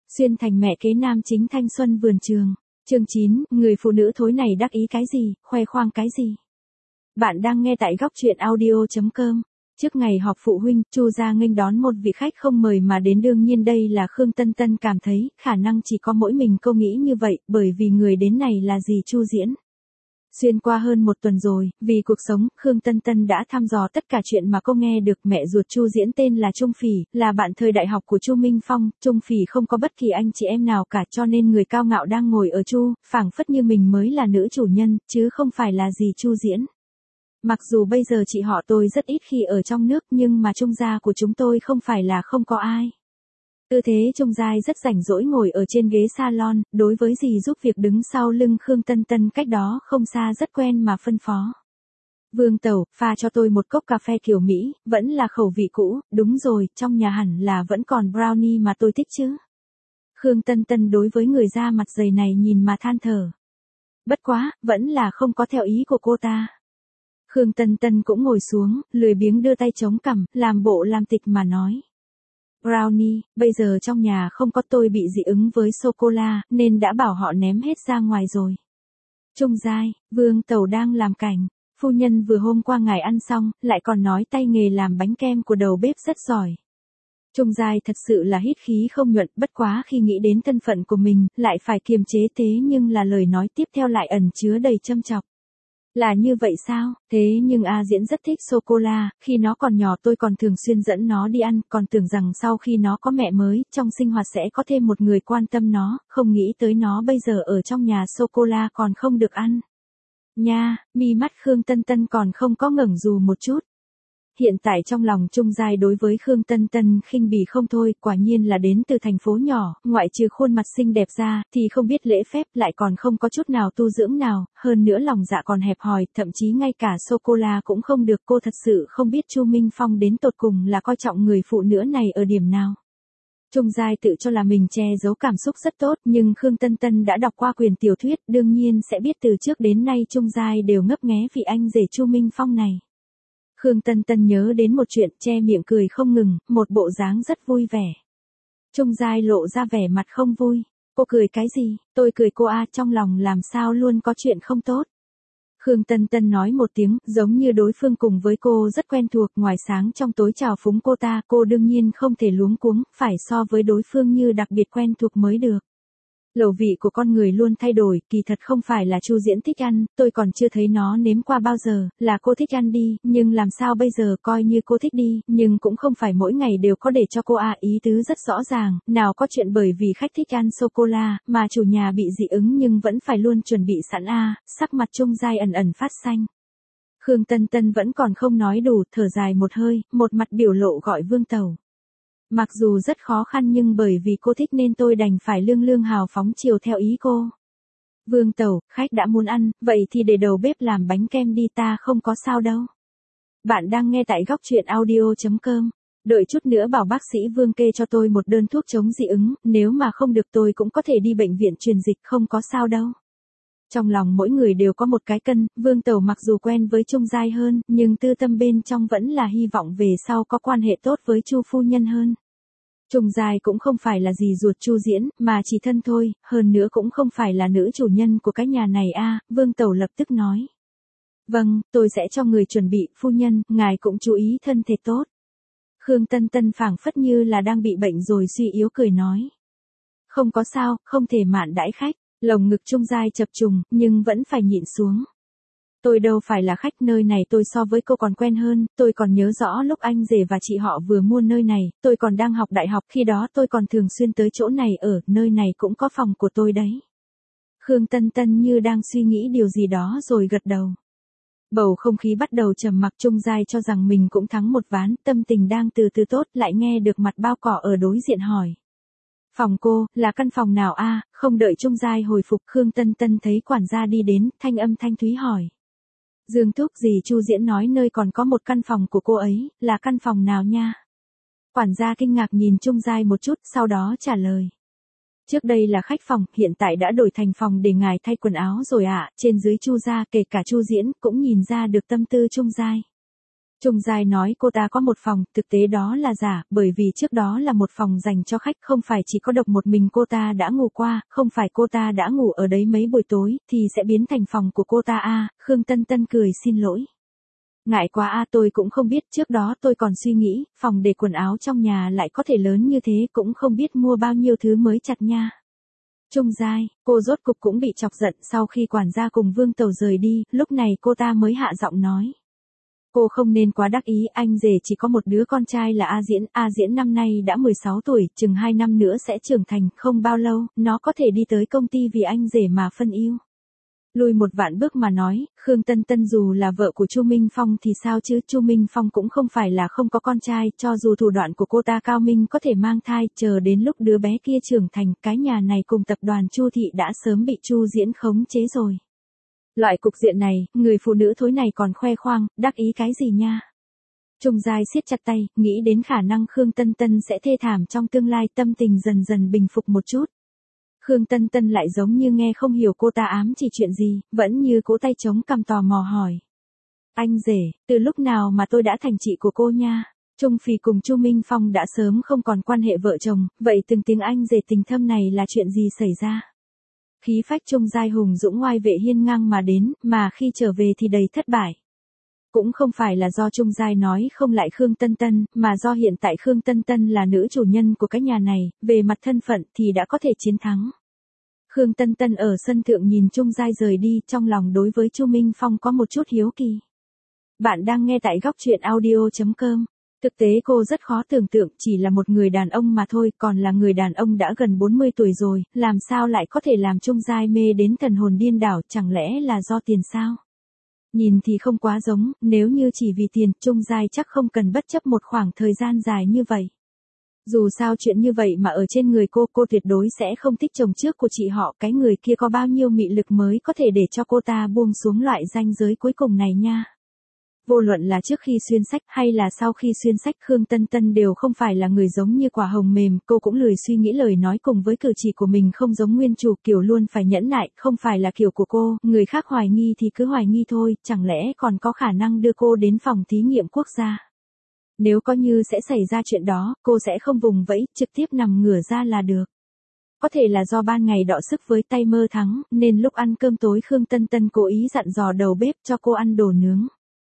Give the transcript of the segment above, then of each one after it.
Xuyên thành mẹ kế nam chính thanh xuân vườn trường. Chương 9, người phụ nữ thối này đắc ý cái gì, khoe khoang cái gì. Bạn đang nghe tại góc truyện audio.com. Trước ngày họp phụ huynh, Chu gia nghênh đón một vị khách không mời mà đến, đương nhiên đây là Khương Tân Tân. Cảm thấy khả năng chỉ có mỗi mình cô nghĩ như vậy, bởi vì người đến này là dì Chu Diễn. Xuyên qua hơn một tuần rồi, vì cuộc sống, Khương Tân Tân đã thăm dò tất cả chuyện mà cô nghe được. Mẹ ruột Chu Diễn tên là Trung Phỉ, là bạn thời đại học của Chu Minh Phong. Trung Phỉ không có bất kỳ anh chị em nào cả, cho nên người cao ngạo đang ngồi ở Chu, phảng phất như mình mới là nữ chủ nhân, chứ không phải là dì Chu Diễn. Mặc dù bây giờ chị họ tôi rất ít khi ở trong nước, nhưng mà Trung gia của chúng tôi không phải là không có ai. Tư thế Trung Giai rất rảnh rỗi ngồi ở trên ghế salon, đối với dì giúp việc đứng sau lưng Khương Tân Tân cách đó không xa rất quen mà phân phó. Vương tẩu, pha cho tôi một cốc cà phê kiểu Mỹ, vẫn là khẩu vị cũ, đúng rồi, trong nhà hẳn là vẫn còn brownie mà tôi thích chứ. Khương Tân Tân đối với người da mặt dày này nhìn mà than thở. Bất quá, vẫn là không có theo ý của cô ta. Khương Tân Tân cũng ngồi xuống, lười biếng đưa tay chống cằm, làm bộ làm tịch mà nói. Brownie, bây giờ trong nhà không có, tôi bị dị ứng với sô-cô-la, nên đã bảo họ ném hết ra ngoài rồi. Trung Giai, Vương tẩu đang làm cảnh, phu nhân vừa hôm qua ngài ăn xong, lại còn nói tay nghề làm bánh kem của đầu bếp rất giỏi. Trung Giai thật sự là hít khí không nhuận, bất quá khi nghĩ đến thân phận của mình, lại phải kiềm chế, thế nhưng là lời nói tiếp theo lại ẩn chứa đầy châm chọc. Là như vậy sao, thế nhưng A Diễn rất thích sô-cô-la, khi nó còn nhỏ tôi còn thường xuyên dẫn nó đi ăn, còn tưởng rằng sau khi nó có mẹ mới, trong sinh hoạt sẽ có thêm một người quan tâm nó, không nghĩ tới nó bây giờ ở trong nhà sô-cô-la còn không được ăn. Nha, mi mắt Khương Tân Tân còn không có ngẩng dù một chút. Hiện tại trong lòng Trung Giai đối với Khương Tân Tân khinh bỉ không thôi, quả nhiên là đến từ thành phố nhỏ, ngoại trừ khuôn mặt xinh đẹp ra, thì không biết lễ phép, lại còn không có chút nào tu dưỡng nào, hơn nữa lòng dạ còn hẹp hòi, thậm chí ngay cả sô-cô-la cũng không được. Cô thật sự không biết Chu Minh Phong đến tột cùng là coi trọng người phụ nữ này ở điểm nào. Trung Giai tự cho là mình che giấu cảm xúc rất tốt, nhưng Khương Tân Tân đã đọc qua quyển tiểu thuyết, đương nhiên sẽ biết từ trước đến nay Trung Giai đều ngấp nghé vì anh rể Chu Minh Phong này. Khương Tân Tân nhớ đến một chuyện, che miệng cười không ngừng, một bộ dáng rất vui vẻ. Trung Giai lộ ra vẻ mặt không vui. Cô cười cái gì, tôi cười cô a, trong lòng làm sao luôn có chuyện không tốt. Khương Tân Tân nói một tiếng, giống như đối phương cùng với cô rất quen thuộc, ngoài sáng trong tối chào phúng cô ta, cô đương nhiên không thể luống cuống, phải so với đối phương như đặc biệt quen thuộc mới được. Khẩu vị của con người luôn thay đổi, kỳ thật không phải là Chu Diễn thích ăn, tôi còn chưa thấy nó nếm qua bao giờ, là cô thích ăn đi, nhưng làm sao bây giờ, coi như cô thích đi, nhưng cũng không phải mỗi ngày đều có để cho cô à, ý tứ rất rõ ràng, nào có chuyện bởi vì khách thích ăn sô-cô-la, mà chủ nhà bị dị ứng nhưng vẫn phải luôn chuẩn bị sẵn a. Sắc mặt Trung Giai ẩn ẩn phát xanh. Khương Tân Tân vẫn còn không nói đủ, thở dài một hơi, một mặt biểu lộ gọi Vương tẩu. Mặc dù rất khó khăn nhưng bởi vì cô thích nên tôi đành phải lương lương hào phóng chiều theo ý cô. Vương tẩu, khách đã muốn ăn, vậy thì để đầu bếp làm bánh kem đi, ta không có sao đâu. Bạn đang nghe tại góc truyện audio.com. Đợi chút nữa bảo bác sĩ Vương kê cho tôi một đơn thuốc chống dị ứng, nếu mà không được tôi cũng có thể đi bệnh viện truyền dịch, không có sao đâu. Trong lòng mỗi người đều có một cái cân, Vương tẩu mặc dù quen với Trung Giai hơn, nhưng tư tâm bên trong vẫn là hy vọng về sau có quan hệ tốt với Chu phu nhân hơn. Trung Giai cũng không phải là dì ruột Chu Diễn, mà chỉ thân thôi, hơn nữa cũng không phải là nữ chủ nhân của cái nhà này a. Vương tẩu lập tức nói. Vâng, tôi sẽ cho người chuẩn bị, phu nhân, ngài cũng chú ý thân thể tốt. Khương Tân Tân phảng phất như là đang bị bệnh rồi suy yếu cười nói. Không có sao, không thể mạn đãi khách. Lồng ngực Trung Giai chập trùng, nhưng vẫn phải nhịn xuống. Tôi đâu phải là khách, nơi này tôi so với cô còn quen hơn, tôi còn nhớ rõ lúc anh rể và chị họ vừa mua nơi này, tôi còn đang học đại học, khi đó tôi còn thường xuyên tới chỗ này ở, nơi này cũng có phòng của tôi đấy. Khương Tân Tân như đang suy nghĩ điều gì đó rồi gật đầu. Bầu không khí bắt đầu trầm mặc. Trung Giai cho rằng mình cũng thắng một ván, tâm tình đang từ từ tốt, lại nghe được mặt bao cỏ ở đối diện hỏi. Phòng cô, là căn phòng nào a? Không đợi Trung Giai hồi phục, Khương Tân Tân thấy quản gia đi đến, thanh âm thanh thúy hỏi. Dương thúc, dì Chu Diễn nói nơi còn có một căn phòng của cô ấy, là căn phòng nào nha? Quản gia kinh ngạc nhìn Trung Giai một chút, sau đó trả lời. Trước đây là khách phòng, hiện tại đã đổi thành phòng để ngài thay quần áo rồi ạ. Trên dưới Chu gia, kể cả Chu Diễn, cũng nhìn ra được tâm tư Trung Giai. Trung Giai nói cô ta có một phòng, thực tế đó là giả, bởi vì trước đó là một phòng dành cho khách, không phải chỉ có độc một mình cô ta đã ngủ qua, không phải cô ta đã ngủ ở đấy mấy buổi tối, thì sẽ biến thành phòng của cô ta à. Khương Tân Tân cười xin lỗi. Ngại quá à, tôi cũng không biết, trước đó tôi còn suy nghĩ, phòng để quần áo trong nhà lại có thể lớn như thế, cũng không biết mua bao nhiêu thứ mới chặt nha. Trung Giai, cô rốt cục cũng bị chọc giận sau khi quản gia cùng Vương Tầu rời đi, lúc này cô ta mới hạ giọng nói. Cô không nên quá đắc ý, anh rể chỉ có một đứa con trai là A Diễn năm nay đã 16 tuổi, chừng 2 năm nữa sẽ trưởng thành, không bao lâu, nó có thể đi tới công ty vì anh rể mà phân ưu. Lùi một vạn bước mà nói, Khương Tân Tân dù là vợ của Chu Minh Phong thì sao chứ, Chu Minh Phong cũng không phải là không có con trai, cho dù thủ đoạn của cô ta cao minh có thể mang thai, chờ đến lúc đứa bé kia trưởng thành, cái nhà này cùng tập đoàn Chu Thị đã sớm bị Chu Diễn khống chế rồi. Loại cục diện này, người phụ nữ thối này còn khoe khoang, đắc ý cái gì nha. Trung Giai siết chặt tay, nghĩ đến khả năng Khương Tân Tân sẽ thê thảm trong tương lai, tâm tình dần dần bình phục một chút. Khương Tân Tân lại giống như nghe không hiểu cô ta ám chỉ chuyện gì, vẫn như cố tay chống cằm tò mò hỏi. Anh rể, từ lúc nào mà tôi đã thành chị của cô nha? Trung Phì cùng Chu Minh Phong đã sớm không còn quan hệ vợ chồng, vậy từng tiếng anh rể tình thâm này là chuyện gì xảy ra? Khí phách Trung Giai hùng dũng oai vệ hiên ngang mà đến, mà khi trở về thì đầy thất bại. Cũng không phải là do Trung Giai nói không lại Khương Tân Tân, mà do hiện tại Khương Tân Tân là nữ chủ nhân của cái nhà này, về mặt thân phận thì đã có thể chiến thắng. Khương Tân Tân ở sân thượng nhìn Trung Giai rời đi, trong lòng đối với Chu Minh Phong có một chút hiếu kỳ. Bạn đang nghe tại góc truyện audio.com. Thực tế cô rất khó tưởng tượng, chỉ là một người đàn ông mà thôi, còn là người đàn ông đã gần 40 tuổi rồi, làm sao lại có thể làm Trung Giai mê đến thần hồn điên đảo, chẳng lẽ là do tiền sao? Nhìn thì không quá giống, nếu như chỉ vì tiền, Trung Giai chắc không cần bất chấp một khoảng thời gian dài như vậy. Dù sao chuyện như vậy mà ở trên người cô tuyệt đối sẽ không thích chồng trước của chị họ, cái người kia có bao nhiêu mị lực mới có thể để cho cô ta buông xuống loại ranh giới cuối cùng này nha. Vô luận là trước khi xuyên sách hay là sau khi xuyên sách, Khương Tân Tân đều không phải là người giống như quả hồng mềm, cô cũng lười suy nghĩ lời nói cùng với cử chỉ của mình không giống nguyên chủ, kiểu luôn phải nhẫn nại, không phải là kiểu của cô, người khác hoài nghi thì cứ hoài nghi thôi, chẳng lẽ còn có khả năng đưa cô đến phòng thí nghiệm quốc gia. Nếu có như sẽ xảy ra chuyện đó, cô sẽ không vùng vẫy, trực tiếp nằm ngửa ra là được. Có thể là do ban ngày đọ sức với tay mơ thắng, nên lúc ăn cơm tối Khương Tân Tân cố ý dặn dò đầu bếp cho cô ăn đồ nướng.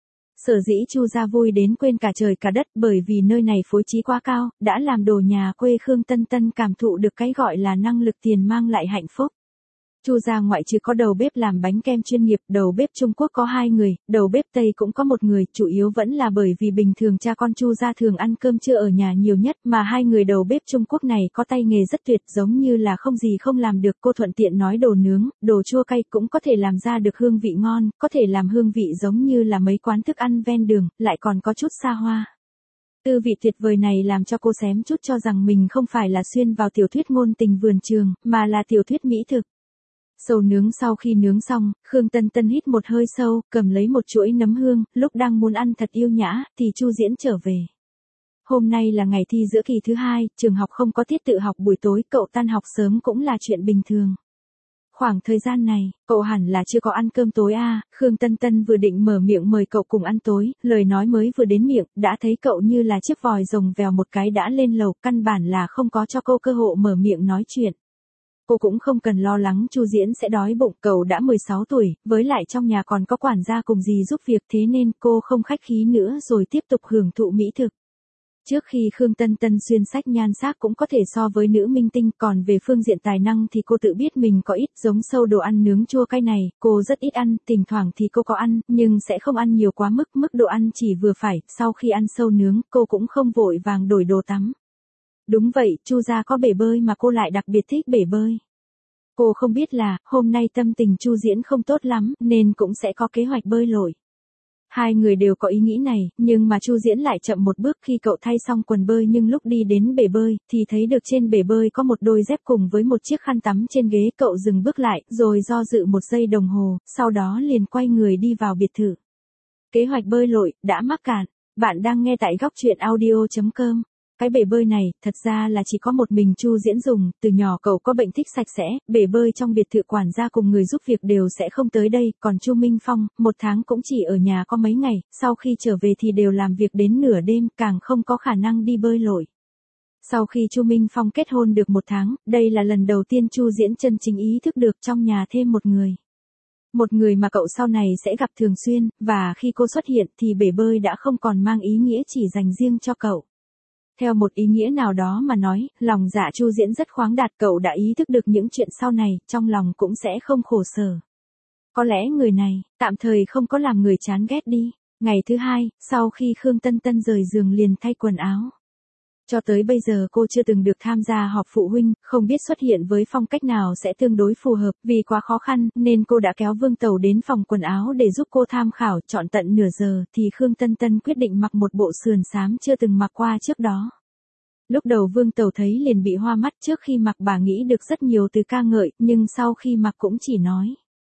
Sở dĩ Chu gia vui đến quên cả trời cả đất, bởi vì nơi này phối trí quá cao, đã làm đồ nhà quê Khương Tân Tân cảm thụ được cái gọi là năng lực tiền mang lại hạnh phúc. Chu gia ngoại trừ có đầu bếp làm bánh kem chuyên nghiệp, đầu bếp Trung Quốc có 2 người, đầu bếp Tây cũng có 1 người, chủ yếu vẫn là bởi vì bình thường cha con Chu gia thường ăn cơm trưa ở nhà nhiều nhất, mà 2 người đầu bếp Trung Quốc này có tay nghề rất tuyệt, giống như là không gì không làm được. Cô thuận tiện nói đồ nướng, đồ chua cay cũng có thể làm ra được hương vị ngon, có thể làm hương vị giống như là mấy quán thức ăn ven đường, lại còn có chút xa hoa. Tư vị tuyệt vời này làm cho cô xém chút cho rằng mình không phải là xuyên vào tiểu thuyết ngôn tình vườn trường, mà là tiểu thuyết mỹ thực. Sầu nướng sau khi nướng xong, Khương Tân Tân hít một hơi sâu, cầm lấy một chuỗi nấm hương, lúc đang muốn ăn thật yêu nhã, thì Chu Diễn trở về. Hôm nay là ngày thi giữa kỳ thứ 2, trường học không có tiết tự học buổi tối, cậu tan học sớm cũng là chuyện bình thường. Khoảng thời gian này, cậu hẳn là chưa có ăn cơm tối à, Khương Tân Tân vừa định mở miệng mời cậu cùng ăn tối, lời nói mới vừa đến miệng, đã thấy cậu như là chiếc vòi rồng vèo một cái đã lên lầu, căn bản là không có cho cô cơ hội mở miệng nói chuyện. Cô cũng không cần lo lắng Chu Diễn sẽ đói bụng, cậu đã 16 tuổi, với lại trong nhà còn có quản gia cùng dì giúp việc, thế nên cô không khách khí nữa rồi tiếp tục hưởng thụ mỹ thực. Trước khi Khương Tân Tân xuyên sách nhan sắc cũng có thể so với nữ minh tinh, còn về phương diện tài năng thì cô tự biết mình có ít, giống sâu đồ ăn nướng chua cay này, cô rất ít ăn, thỉnh thoảng thì cô có ăn, nhưng sẽ không ăn nhiều quá mức độ ăn chỉ vừa phải, sau khi ăn sâu nướng, cô cũng không vội vàng đổi đồ tắm. Đúng vậy, Chu gia có bể bơi mà cô lại đặc biệt thích bể bơi. Cô không biết là, hôm nay tâm tình Chu Diễn không tốt lắm, nên cũng sẽ có kế hoạch bơi lội. 2 người đều có ý nghĩ này, nhưng mà Chu Diễn lại chậm một bước. Khi cậu thay xong quần bơi nhưng lúc đi đến bể bơi, thì thấy được trên bể bơi có một đôi dép cùng với một chiếc khăn tắm trên ghế. Cậu dừng bước lại, rồi do dự 1 giây đồng hồ, sau đó liền quay người đi vào biệt thự. Kế hoạch bơi lội, đã mắc cạn. Bạn đang nghe tại góc truyện audio.com. Cái bể bơi này, thật ra là chỉ có một mình Chu Diễn dùng, từ nhỏ cậu có bệnh thích sạch sẽ, bể bơi trong biệt thự quản gia cùng người giúp việc đều sẽ không tới đây, còn Chu Minh Phong, một tháng cũng chỉ ở nhà có mấy ngày, sau khi trở về thì đều làm việc đến nửa đêm, càng không có khả năng đi bơi lội. Sau khi Chu Minh Phong kết hôn được một tháng, đây là lần đầu tiên Chu Diễn chân chính ý thức được trong nhà thêm một người. Một người mà cậu sau này sẽ gặp thường xuyên, và khi cô xuất hiện thì bể bơi đã không còn mang ý nghĩa chỉ dành riêng cho cậu. Theo một ý nghĩa nào đó mà nói, lòng dạ Chu Diễn rất khoáng đạt, cậu đã ý thức được những chuyện sau này, trong lòng cũng sẽ không khổ sở. Có lẽ người này, tạm thời không có làm người chán ghét đi. Ngày thứ hai, sau khi Khương Tân Tân rời giường liền thay quần áo. Cho tới bây giờ cô chưa từng được tham gia họp phụ huynh, không biết xuất hiện với phong cách nào sẽ tương đối phù hợp, vì quá khó khăn, nên cô đã kéo Vương Tầu đến phòng quần áo để giúp cô tham khảo, chọn tận nửa giờ, thì Khương Tân Tân quyết định mặc một bộ sườn xám chưa từng mặc qua trước đó. Lúc đầu Vương Tầu thấy liền bị hoa mắt, trước khi mặc bà nghĩ được rất nhiều từ ca ngợi, nhưng sau khi mặc cũng chỉ nói.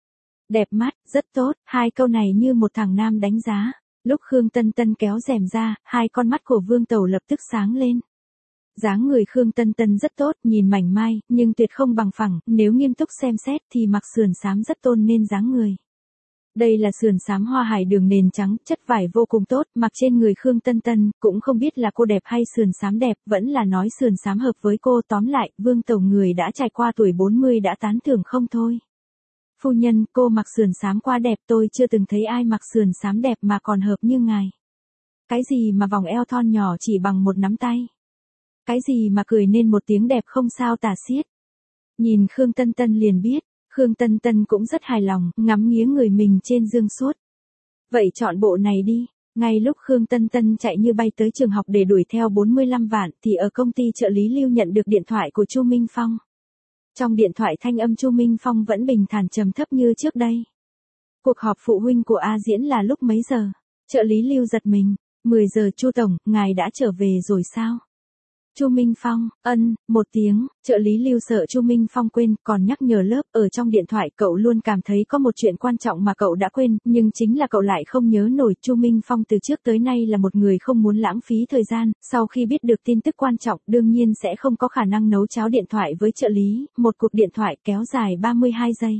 Đẹp mắt, rất tốt, hai câu này như một thằng nam đánh giá. Lúc Khương Tân Tân kéo rèm ra, hai con mắt của Vương Tầu lập tức sáng lên. Dáng người Khương Tân Tân rất tốt, nhìn mảnh mai, nhưng tuyệt không bằng phẳng, nếu nghiêm túc xem xét thì mặc sườn xám rất tôn nên dáng người. Đây là sườn xám hoa hải đường nền trắng, chất vải vô cùng tốt, mặc trên người Khương Tân Tân, cũng không biết là cô đẹp hay sườn xám đẹp, vẫn là nói sườn xám hợp với cô. Tóm lại, Vương Tầu người đã trải qua tuổi 40 đã tán thưởng không thôi. Phu nhân, cô mặc sườn xám quá đẹp, tôi chưa từng thấy ai mặc sườn xám đẹp mà còn hợp như ngài. Cái gì mà vòng eo thon nhỏ chỉ bằng một nắm tay. Cái gì mà cười nên một tiếng đẹp không sao tả xiết. Nhìn Khương Tân Tân liền biết, Khương Tân Tân cũng rất hài lòng, ngắm nghía người mình trên giường suốt. Vậy chọn bộ này đi. Ngay lúc Khương Tân Tân chạy như bay tới trường học để đuổi theo 45 vạn thì ở công ty trợ lý Lưu nhận được điện thoại của Chu Minh Phong. Trong điện thoại thanh âm Chu Minh Phong vẫn bình thản trầm thấp như trước đây. Cuộc họp phụ huynh của A Diễn là lúc mấy giờ? Trợ lý Lưu giật mình. 10 giờ Chu Tổng, ngài đã trở về rồi sao? Chu Minh Phong, một tiếng, trợ lý Lưu sợ Chu Minh Phong quên, còn nhắc nhở lớp, ở trong điện thoại cậu luôn cảm thấy có một chuyện quan trọng mà cậu đã quên, nhưng chính là cậu lại không nhớ nổi. Chu Minh Phong từ trước tới nay là một người không muốn lãng phí thời gian, sau khi biết được tin tức quan trọng, đương nhiên sẽ không có khả năng nấu cháo điện thoại với trợ lý, một cuộc điện thoại kéo dài 32 giây.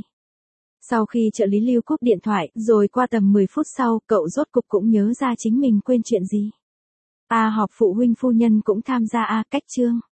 Sau khi trợ lý Lưu cúp điện thoại, rồi qua tầm 10 phút sau, cậu rốt cục cũng nhớ ra chính mình quên chuyện gì. Họp phụ huynh phu nhân cũng tham gia cách chương.